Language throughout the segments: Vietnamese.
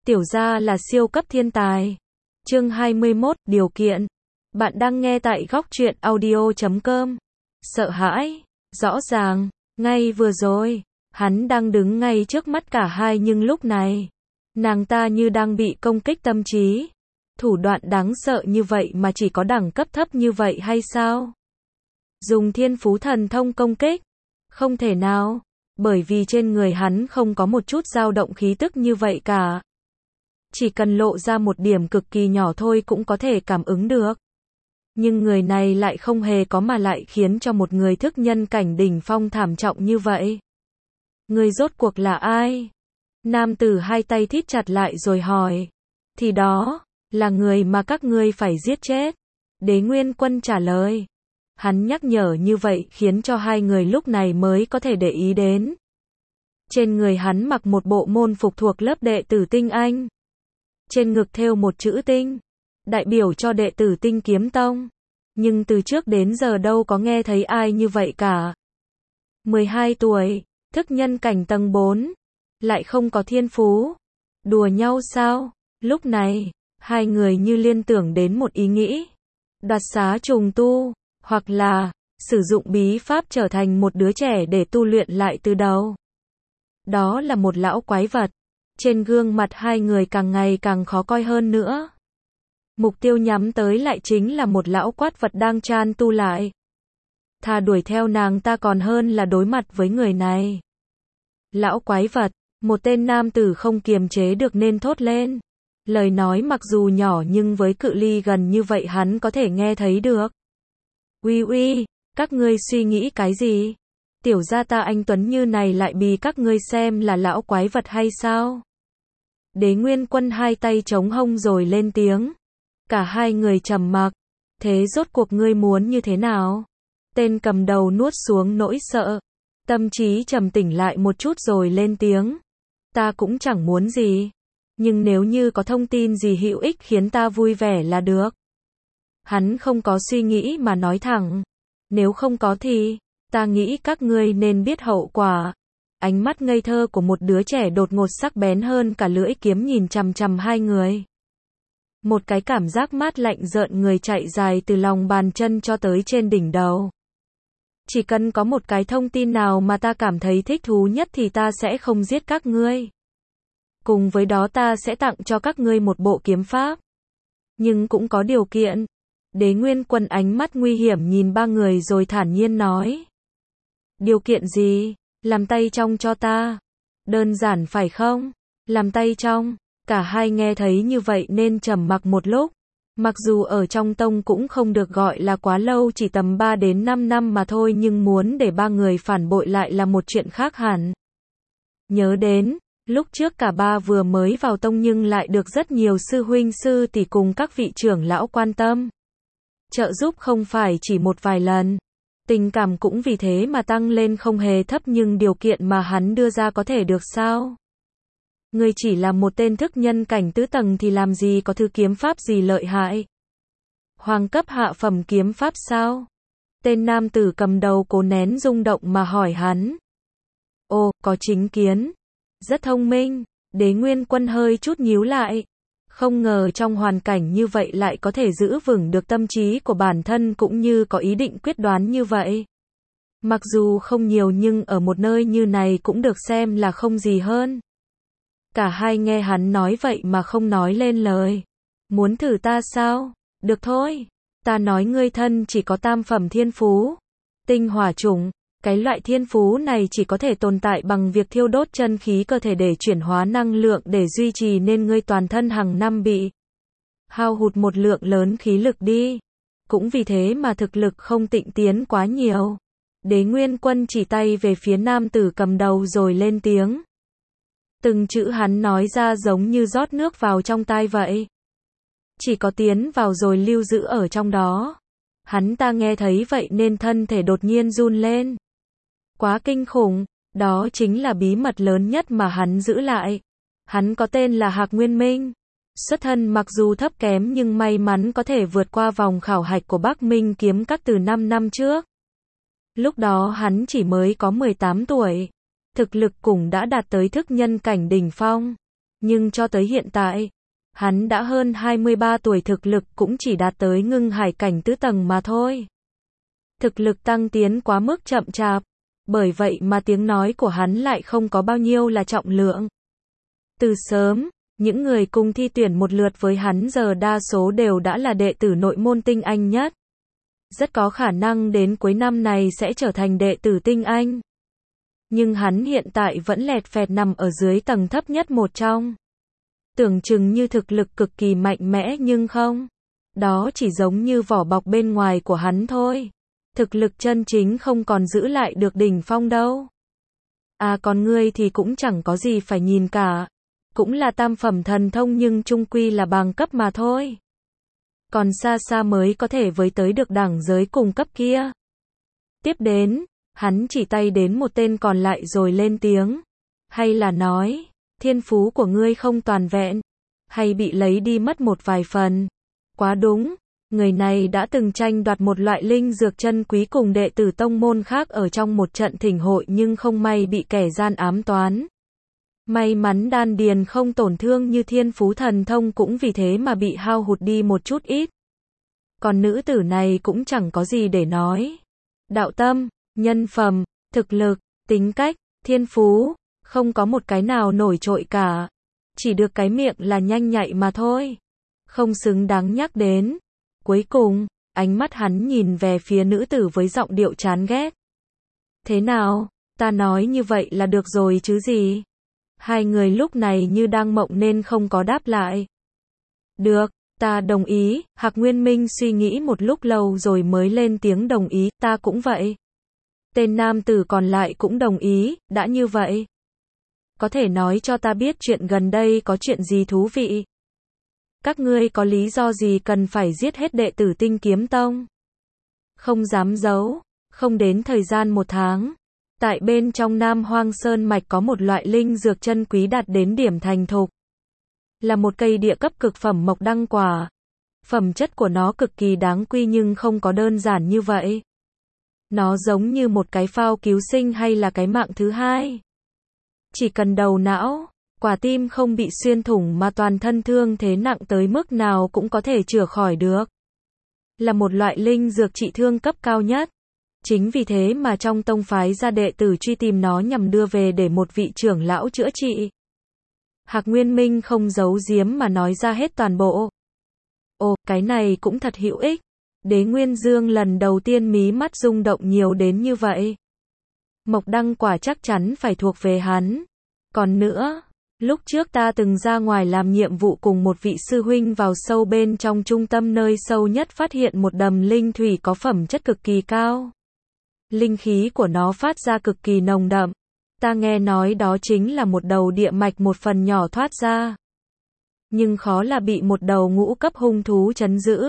Tiểu gia là siêu cấp thiên tài. Chương 21, điều kiện. Bạn đang nghe tại góc truyện audio.com. Sợ hãi. Rõ ràng, ngay vừa rồi, hắn đang đứng ngay trước mắt cả hai nhưng lúc này, nàng ta như đang bị công kích tâm trí. Thủ đoạn đáng sợ như vậy mà chỉ có đẳng cấp thấp như vậy hay sao? Dùng thiên phú thần thông công kích? Không thể nào, bởi vì trên người hắn không có một chút dao động khí tức như vậy cả. Chỉ cần lộ ra một điểm cực kỳ nhỏ thôi cũng có thể cảm ứng được. Nhưng người này lại không hề có mà lại khiến cho một người thức nhân cảnh đỉnh phong thảm trọng như vậy. Người rốt cuộc là ai? Nam tử hai tay thít chặt lại rồi hỏi. Thì đó, là người mà các ngươi phải giết chết. Đế Nguyên Quân trả lời. Hắn nhắc nhở như vậy khiến cho hai người lúc này mới có thể để ý đến. Trên người hắn mặc một bộ môn phục thuộc lớp đệ tử Tinh Anh. Trên ngực thêu một chữ tinh, đại biểu cho đệ tử Tinh Kiếm Tông. Nhưng từ trước đến giờ đâu có nghe thấy ai như vậy cả. 12 tuổi, thức nhân cảnh tầng 4, lại không có thiên phú. Đùa nhau sao? Lúc này, hai người như liên tưởng đến một ý nghĩ. Đoạt xá trùng tu, hoặc là sử dụng bí pháp trở thành một đứa trẻ để tu luyện lại từ đầu. Đó là một lão quái vật. Trên gương mặt hai người càng ngày càng khó coi hơn nữa. Mục tiêu nhắm tới lại chính là một lão quái vật đang chan tu lại. Thà đuổi theo nàng ta còn hơn là đối mặt với người này. Lão quái vật, một tên nam tử không kiềm chế được nên thốt lên. Lời nói mặc dù nhỏ nhưng với cự ly gần như vậy hắn có thể nghe thấy được. Uy, các ngươi suy nghĩ cái gì? Tiểu gia ta anh tuấn như này lại bị các ngươi xem là lão quái vật hay sao? Đế Nguyên Quân hai tay chống hông rồi lên tiếng. Cả hai người trầm mặc. Thế rốt cuộc ngươi muốn như thế nào? Tên cầm đầu nuốt xuống nỗi sợ. Tâm trí trầm tĩnh lại một chút rồi lên tiếng. Ta cũng chẳng muốn gì. Nhưng nếu như có thông tin gì hữu ích khiến ta vui vẻ là được. Hắn không có suy nghĩ mà nói thẳng. Nếu không có thì, ta nghĩ các ngươi nên biết hậu quả. Ánh mắt ngây thơ của một đứa trẻ đột ngột sắc bén hơn cả lưỡi kiếm nhìn chằm chằm hai người. Một cái cảm giác mát lạnh rợn người chạy dài từ lòng bàn chân cho tới trên đỉnh đầu. Chỉ cần có một cái thông tin nào mà ta cảm thấy thích thú nhất thì ta sẽ không giết các ngươi. Cùng với đó ta sẽ tặng cho các ngươi một bộ kiếm pháp. Nhưng cũng có điều kiện. Đế Nguyên Quân ánh mắt nguy hiểm nhìn ba người rồi thản nhiên nói. Điều kiện gì? Làm tay trong cho ta. Đơn giản phải không? Làm tay trong. Cả hai nghe thấy như vậy nên trầm mặc một lúc. Mặc dù ở trong tông cũng không được gọi là quá lâu, chỉ tầm 3 đến 5 năm mà thôi, nhưng muốn để ba người phản bội lại là một chuyện khác hẳn. Nhớ đến, lúc trước cả ba vừa mới vào tông nhưng lại được rất nhiều sư huynh sư tỷ cùng các vị trưởng lão quan tâm. Trợ giúp không phải chỉ một vài lần. Tình cảm cũng vì thế mà tăng lên không hề thấp, nhưng điều kiện mà hắn đưa ra có thể được sao? Ngươi chỉ là một tên thức nhân cảnh tứ tầng thì làm gì có thứ kiếm pháp gì lợi hại? Hoàng cấp hạ phẩm kiếm pháp sao? Tên nam tử cầm đầu cố nén rung động mà hỏi hắn. Ồ, có chính kiến. Rất thông minh. Đế Nguyên Quân hơi chút nhíu lại. Không ngờ trong hoàn cảnh như vậy lại có thể giữ vững được tâm trí của bản thân cũng như có ý định quyết đoán như vậy. Mặc dù không nhiều nhưng ở một nơi như này cũng được xem là không gì hơn. Cả hai nghe hắn nói vậy mà không nói lên lời. Muốn thử ta sao? Được thôi. Ta nói ngươi thân chỉ có tam phẩm thiên phú. Tinh hỏa chủng. Cái loại thiên phú này chỉ có thể tồn tại bằng việc thiêu đốt chân khí cơ thể để chuyển hóa năng lượng để duy trì, nên ngươi toàn thân hàng năm bị hao hụt một lượng lớn khí lực đi. Cũng vì thế mà thực lực không tịnh tiến quá nhiều. Đế Nguyên Quân chỉ tay về phía nam tử cầm đầu rồi lên tiếng. Từng chữ hắn nói ra giống như rót nước vào trong tai vậy. Chỉ có tiến vào rồi lưu giữ ở trong đó. Hắn ta nghe thấy vậy nên thân thể đột nhiên run lên. Quá kinh khủng, đó chính là bí mật lớn nhất mà hắn giữ lại. Hắn có tên là Hạc Nguyên Minh. Xuất thân mặc dù thấp kém nhưng may mắn có thể vượt qua vòng khảo hạch của Bắc Minh kiếm các từ 5 năm trước. Lúc đó hắn chỉ mới có 18 tuổi. Thực lực cũng đã đạt tới thức nhân cảnh đỉnh phong. Nhưng cho tới hiện tại, hắn đã hơn 23 tuổi, thực lực cũng chỉ đạt tới ngưng hải cảnh tứ tầng mà thôi. Thực lực tăng tiến quá mức chậm chạp, bởi vậy mà tiếng nói của hắn lại không có bao nhiêu là trọng lượng. Từ sớm, những người cùng thi tuyển một lượt với hắn giờ đa số đều đã là đệ tử nội môn tinh anh nhất. Rất có khả năng đến cuối năm này sẽ trở thành đệ tử tinh anh. Nhưng hắn hiện tại vẫn lẹt phẹt nằm ở dưới tầng thấp nhất một trong. Tưởng chừng như thực lực cực kỳ mạnh mẽ nhưng không. Đó chỉ giống như vỏ bọc bên ngoài của hắn thôi. Thực lực chân chính không còn giữ lại được đỉnh phong đâu. À còn ngươi thì cũng chẳng có gì phải nhìn cả. Cũng là tam phẩm thần thông nhưng chung quy là bằng cấp mà thôi. Còn xa xa mới có thể với tới được đẳng giới cùng cấp kia. Tiếp đến, hắn chỉ tay đến một tên còn lại rồi lên tiếng. Hay là nói, thiên phú của ngươi không toàn vẹn, hay bị lấy đi mất một vài phần. Quá đúng, người này đã từng tranh đoạt một loại linh dược chân quý cùng đệ tử tông môn khác ở trong một trận thỉnh hội nhưng không may bị kẻ gian ám toán. May mắn đan điền không tổn thương như thiên phú thần thông cũng vì thế mà bị hao hụt đi một chút ít. Còn nữ tử này cũng chẳng có gì để nói. Đạo tâm, nhân phẩm, thực lực, tính cách, thiên phú, không có một cái nào nổi trội cả. Chỉ được cái miệng là nhanh nhạy mà thôi. Không xứng đáng nhắc đến. Cuối cùng, ánh mắt hắn nhìn về phía nữ tử với giọng điệu chán ghét. Thế nào, ta nói như vậy là được rồi chứ gì? Hai người lúc này như đang mộng nên không có đáp lại. Được, ta đồng ý. Hạc Nguyên Minh suy nghĩ một lúc lâu rồi mới lên tiếng đồng ý, ta cũng vậy. Tên nam tử còn lại cũng đồng ý, đã như vậy. Có thể nói cho ta biết chuyện gần đây có chuyện gì thú vị? Các ngươi có lý do gì cần phải giết hết đệ tử Tinh Kiếm Tông? Không dám giấu, không đến thời gian 1 tháng. Tại bên trong Nam Hoang Sơn Mạch có một loại linh dược chân quý đạt đến điểm thành thục. Là một cây địa cấp cực phẩm mộc đăng quả. Phẩm chất của nó cực kỳ đáng quý nhưng không có đơn giản như vậy. Nó giống như một cái phao cứu sinh hay là cái mạng thứ hai. Chỉ cần đầu não, quả tim không bị xuyên thủng mà toàn thân thương thế nặng tới mức nào cũng có thể chữa khỏi được. Là một loại linh dược trị thương cấp cao nhất. Chính vì thế mà trong tông phái gia đệ tử truy tìm nó nhằm đưa về để một vị trưởng lão chữa trị. Hạc Nguyên Minh không giấu giếm mà nói ra hết toàn bộ. Ồ, cái này cũng thật hữu ích. Đế Nguyên Dương lần đầu tiên mí mắt rung động nhiều đến như vậy. Mộc đăng quả chắc chắn phải thuộc về hắn. Còn nữa, lúc trước ta từng ra ngoài làm nhiệm vụ cùng một vị sư huynh vào sâu bên trong trung tâm nơi sâu nhất phát hiện một đầm linh thủy có phẩm chất cực kỳ cao. Linh khí của nó phát ra cực kỳ nồng đậm. Ta nghe nói đó chính là một đầu địa mạch một phần nhỏ thoát ra. Nhưng khó là bị một đầu ngũ cấp hung thú trấn giữ.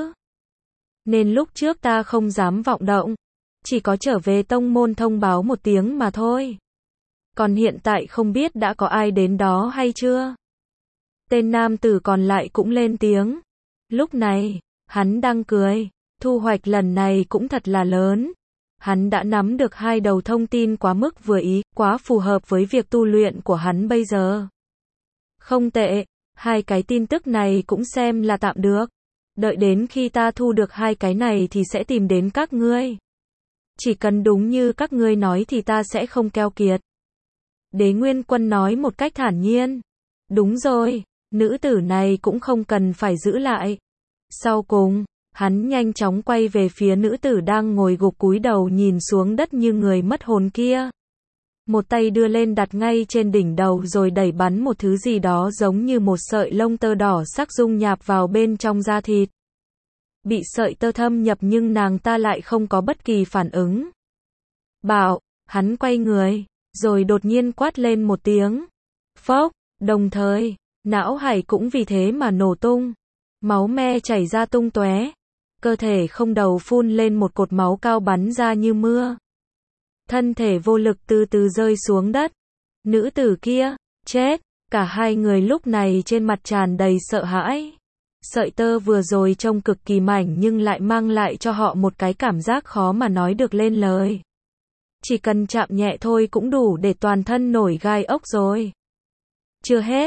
Nên lúc trước ta không dám vọng động. Chỉ có trở về tông môn thông báo một tiếng mà thôi. Còn hiện tại không biết đã có ai đến đó hay chưa? Tên nam tử còn lại cũng lên tiếng. Lúc này, hắn đang cười. Thu hoạch lần này cũng thật là lớn. Hắn đã nắm được 2 đầu thông tin quá mức vừa ý, quá phù hợp với việc tu luyện của hắn bây giờ. Không tệ, 2 cái tin tức này cũng xem là tạm được. Đợi đến khi ta thu được 2 cái này thì sẽ tìm đến các ngươi. Chỉ cần đúng như các ngươi nói thì ta sẽ không keo kiệt. Đế Nguyên Quân nói một cách thản nhiên. Đúng rồi, nữ tử này cũng không cần phải giữ lại. Sau cùng, hắn nhanh chóng quay về phía nữ tử đang ngồi gục cúi đầu nhìn xuống đất như người mất hồn kia. Một tay đưa lên đặt ngay trên đỉnh đầu rồi đẩy bắn một thứ gì đó giống như một sợi lông tơ đỏ sắc dung nhập vào bên trong da thịt. Bị sợi tơ thâm nhập nhưng nàng ta lại không có bất kỳ phản ứng. Bảo, hắn quay người, rồi đột nhiên quát lên một tiếng. Phốc, đồng thời, não hải cũng vì thế mà nổ tung. Máu me chảy ra tung tóe. Cơ thể không đầu phun lên một cột máu cao bắn ra như mưa. Thân thể vô lực từ từ rơi xuống đất. Nữ tử kia, chết. Cả hai người lúc này trên mặt tràn đầy sợ hãi. Sợi tơ vừa rồi trông cực kỳ mảnh nhưng lại mang lại cho họ một cái cảm giác khó mà nói được lên lời. Chỉ cần chạm nhẹ thôi cũng đủ để toàn thân nổi gai ốc rồi. Chưa hết,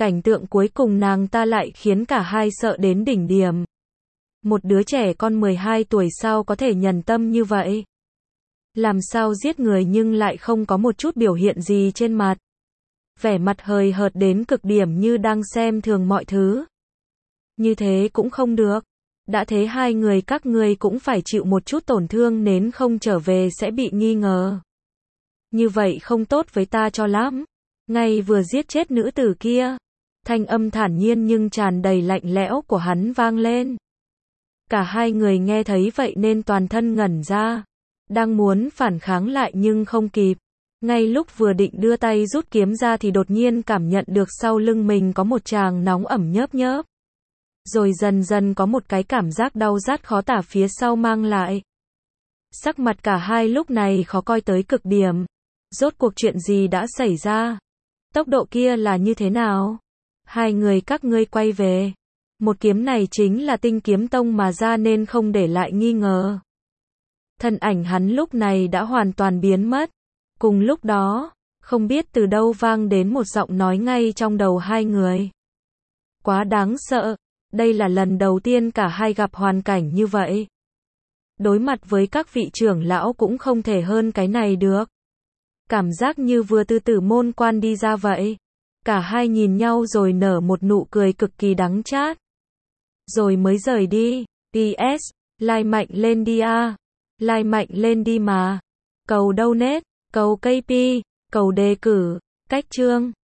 Cảnh tượng cuối cùng nàng ta lại khiến cả hai sợ đến đỉnh điểm. Một đứa trẻ con 12 tuổi sao có thể nhẫn tâm như vậy? Làm sao giết người nhưng lại không có một chút biểu hiện gì trên mặt. Vẻ mặt hời hợt đến cực điểm như đang xem thường mọi thứ. Như thế cũng không được. Đã thế hai người các ngươi cũng phải chịu một chút tổn thương nên không trở về sẽ bị nghi ngờ. Như vậy không tốt với ta cho lắm. Ngay vừa giết chết nữ tử kia. Thanh âm thản nhiên nhưng tràn đầy lạnh lẽo của hắn vang lên. Cả hai người nghe thấy vậy nên toàn thân ngẩn ra. Đang muốn phản kháng lại nhưng không kịp. Ngay lúc vừa định đưa tay rút kiếm ra thì đột nhiên cảm nhận được sau lưng mình có một tràng nóng ẩm nhớp nhớp. Rồi dần dần có một cái cảm giác đau rát khó tả phía sau mang lại. Sắc mặt cả hai lúc này khó coi tới cực điểm. Rốt cuộc chuyện gì đã xảy ra? Tốc độ kia là như thế nào? Hai người các ngươi quay về. Một kiếm này chính là Tinh Kiếm Tông mà ra nên không để lại nghi ngờ. Thân ảnh hắn lúc này đã hoàn toàn biến mất. Cùng lúc đó, không biết từ đâu vang đến một giọng nói ngay trong đầu hai người. Quá đáng sợ, đây là lần đầu tiên cả hai gặp hoàn cảnh như vậy. Đối mặt với các vị trưởng lão cũng không thể hơn cái này được. Cảm giác như vừa từ tử môn quan đi ra vậy. Cả hai nhìn nhau rồi nở một nụ cười cực kỳ đắng chát. Rồi mới rời đi. PS, like mạnh lên đi a. Like mạnh lên đi mà. Cầu donate, cầu KP, cầu đề cử, cách chương.